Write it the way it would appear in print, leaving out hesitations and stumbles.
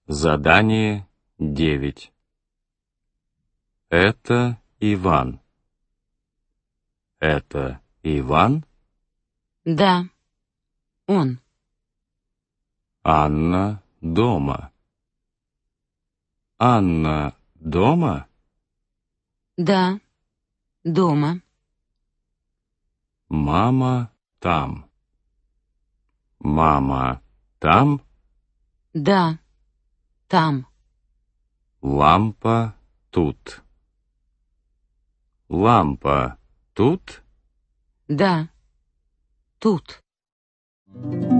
Задание 9. Это Иван. Это Иван? Да, он. Анна дома. Анна дома? Да, дома. Мама там. Мама там? Да, там. Лампа тут. Лампа тут? Да, тут.